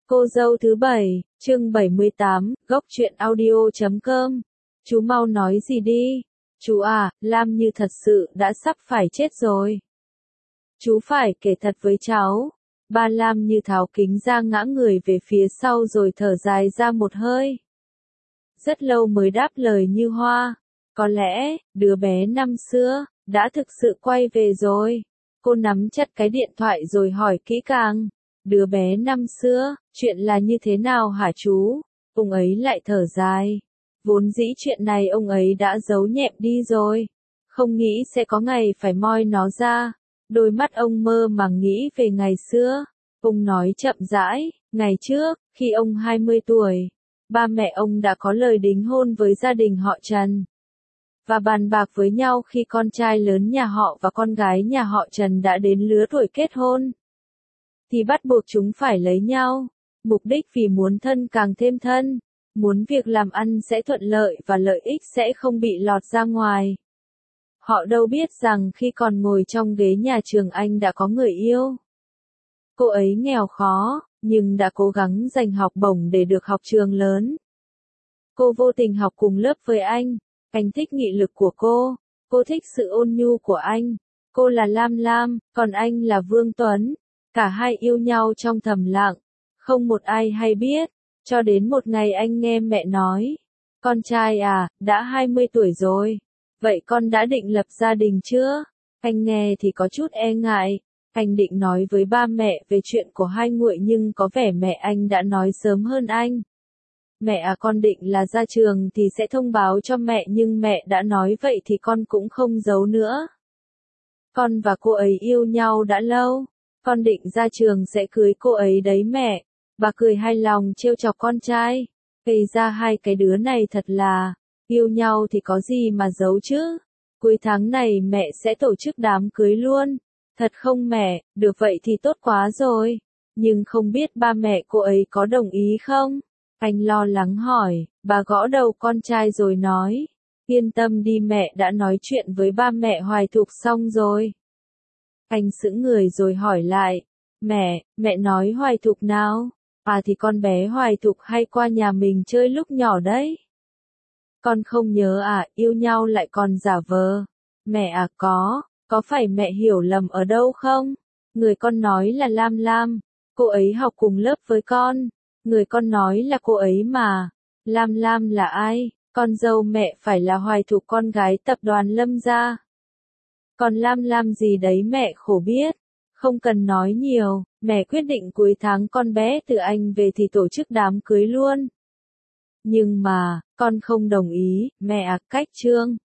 Cô dâu thứ 7, chương 78, góc truyện audio.com. Chú mau nói gì đi. Chú à, Lam Như thật sự đã sắp phải chết rồi. Chú phải kể thật với cháu. Ba Lam Như tháo kính ra ngã người về phía sau rồi thở dài ra một hơi. Rất lâu mới đáp lời Như Hoa. Có lẽ, đứa bé năm xưa, đã thực sự quay về rồi. Cô nắm chặt cái điện thoại rồi hỏi kỹ càng. Đứa bé năm xưa, chuyện là như thế nào hả chú? Ông ấy lại thở dài. Vốn dĩ chuyện này ông ấy đã giấu nhẹm đi rồi. Không nghĩ sẽ có ngày phải moi nó ra. Đôi mắt ông mơ màng nghĩ về ngày xưa. Ông nói chậm rãi, ngày trước, khi ông 20 tuổi, ba mẹ ông đã có lời đính hôn với gia đình họ Trần. Và bàn bạc với nhau khi con trai lớn nhà họ và con gái nhà họ Trần đã đến lứa tuổi kết hôn. Thì bắt buộc chúng phải lấy nhau. Mục đích vì muốn thân càng thêm thân. Muốn việc làm ăn sẽ thuận lợi và lợi ích sẽ không bị lọt ra ngoài. Họ đâu biết rằng khi còn ngồi trong ghế nhà trường anh đã có người yêu. Cô ấy nghèo khó, nhưng đã cố gắng giành học bổng để được học trường lớn. Cô vô tình học cùng lớp với anh. Anh thích nghị lực của cô. Cô thích sự ôn nhu của anh. Cô là Lam Lam, còn anh là Vương Tuấn. Cả hai yêu nhau trong thầm lặng. Không một ai hay biết. Cho đến một ngày anh nghe mẹ nói. Con trai à, đã 20 tuổi rồi. Vậy con đã định lập gia đình chưa? Anh nghe thì có chút e ngại. Anh định nói với ba mẹ về chuyện của hai nguội nhưng có vẻ mẹ anh đã nói sớm hơn anh. Mẹ à, con định là ra trường thì sẽ thông báo cho mẹ nhưng mẹ đã nói vậy thì con cũng không giấu nữa. Con và cô ấy yêu nhau đã lâu. Con định ra trường sẽ cưới cô ấy đấy mẹ. Bà cười hài lòng trêu chọc con trai. Gây ra hai cái đứa này thật là, yêu nhau thì có gì mà giấu chứ. Cuối tháng này mẹ sẽ tổ chức đám cưới luôn. Thật không mẹ, được vậy thì tốt quá rồi. Nhưng không biết ba mẹ cô ấy có đồng ý không? Anh lo lắng hỏi, bà gõ đầu con trai rồi nói. Yên tâm đi mẹ đã nói chuyện với ba mẹ Hoài Thục xong rồi. Anh sững người rồi hỏi lại. Mẹ nói Hoài Thục nào? À thì con bé Hoài Thục hay qua nhà mình chơi lúc nhỏ đấy. Con không nhớ à, yêu nhau lại còn giả vờ. Mẹ à có phải mẹ hiểu lầm ở đâu không? Người con nói là Lam Lam, cô ấy học cùng lớp với con. Người con nói là cô ấy mà. Lam Lam là ai? Con dâu mẹ phải là Hoài Thục con gái tập đoàn Lâm gia. Còn Lam Lam gì đấy mẹ khổ biết. Không cần nói nhiều, mẹ quyết định cuối tháng con bé từ Anh về thì tổ chức đám cưới luôn. Nhưng mà, con không đồng ý, mẹ à, cách trương.